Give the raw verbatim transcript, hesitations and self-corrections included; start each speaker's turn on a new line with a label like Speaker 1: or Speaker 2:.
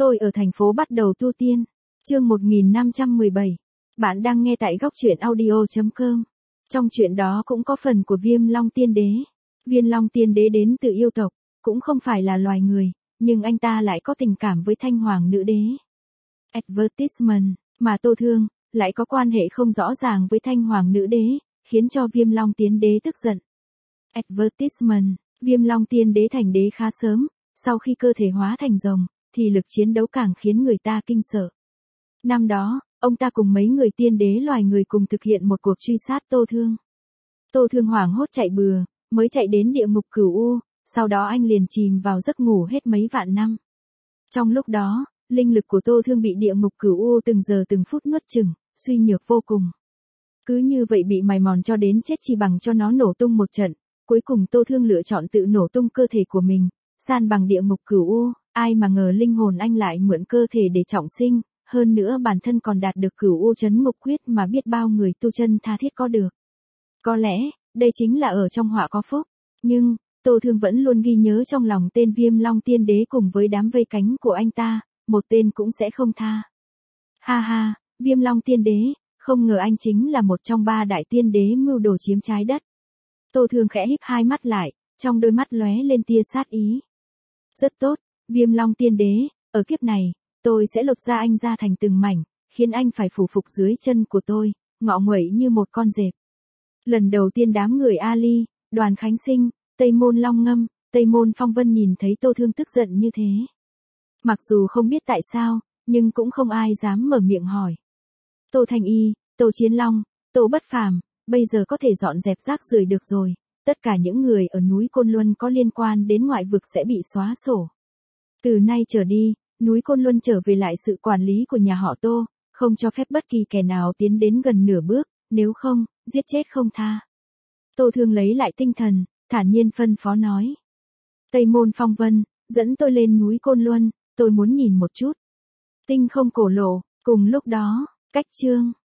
Speaker 1: Tôi ở thành phố bắt đầu tu tiên. Chương một nghìn năm trăm mười bảy. Bạn đang nghe tại góc truyện audio chấm com. Trong chuyện đó cũng có phần của Viêm Long Tiên Đế. Viêm Long Tiên Đế đến từ yêu tộc, cũng không phải là loài người, nhưng anh ta lại có tình cảm với Thanh Hoàng Nữ Đế. Advertisement, mà Tô Thương, lại có quan hệ không rõ ràng với Thanh Hoàng Nữ Đế, khiến cho Viêm Long Tiên Đế tức giận. Advertisement, Viêm Long Tiên Đế thành đế khá sớm, sau khi cơ thể hóa thành rồng, thì lực chiến đấu càng khiến người ta kinh sợ. Năm đó, ông ta cùng mấy người tiên đế loài người cùng thực hiện một cuộc truy sát Tô Thương. Tô Thương hoảng hốt chạy bừa, mới chạy đến địa ngục Cửu U, sau đó anh liền chìm vào giấc ngủ hết mấy vạn năm. Trong lúc đó, linh lực của Tô Thương bị địa ngục Cửu U từng giờ từng phút nuốt chửng, suy nhược vô cùng. Cứ như vậy bị mài mòn cho đến chết chỉ bằng cho nó nổ tung một trận, cuối cùng Tô Thương lựa chọn tự nổ tung cơ thể của mình, san bằng địa ngục Cửu U, ai mà ngờ linh hồn anh lại mượn cơ thể để trọng sinh, hơn nữa bản thân còn đạt được Cửu U Chấn Ngục Quyết mà biết bao người tu chân tha thiết có được. Có lẽ, đây chính là ở trong họa có phúc, nhưng, Tô Thương vẫn luôn ghi nhớ trong lòng tên Viêm Long Tiên Đế cùng với đám vây cánh của anh ta, một tên cũng sẽ không tha. Ha ha, Viêm Long Tiên Đế, không ngờ anh chính là một trong ba đại tiên đế mưu đồ chiếm trái đất. Tô Thương khẽ híp hai mắt lại, trong đôi mắt lóe lên tia sát ý. Rất tốt, Viêm Long Tiên Đế, ở kiếp này, tôi sẽ lột da anh ra thành từng mảnh, khiến anh phải phủ phục dưới chân của tôi, ngọ nguậy như một con dẹp. Lần đầu tiên đám người Ali, Đoàn Khánh Sinh, Tây Môn Long Ngâm, Tây Môn Phong Vân nhìn thấy Tô Thương tức giận như thế. Mặc dù không biết tại sao, nhưng cũng không ai dám mở miệng hỏi. Tô Thanh Y, Tô Chiến Long, Tô Bất Phàm, bây giờ có thể dọn dẹp rác rưởi được rồi, tất cả những người ở núi Côn Luân có liên quan đến ngoại vực sẽ bị xóa sổ. Từ nay trở đi, núi Côn Luân trở về lại sự quản lý của nhà họ Tô, không cho phép bất kỳ kẻ nào tiến đến gần nửa bước, nếu không, giết chết không tha. Tô Thương lấy lại tinh thần, thản nhiên phân phó nói. Tây Môn Phong Vân, dẫn tôi lên núi Côn Luân, tôi muốn nhìn một chút. Tinh không cổ lộ, cùng lúc đó, cách chương.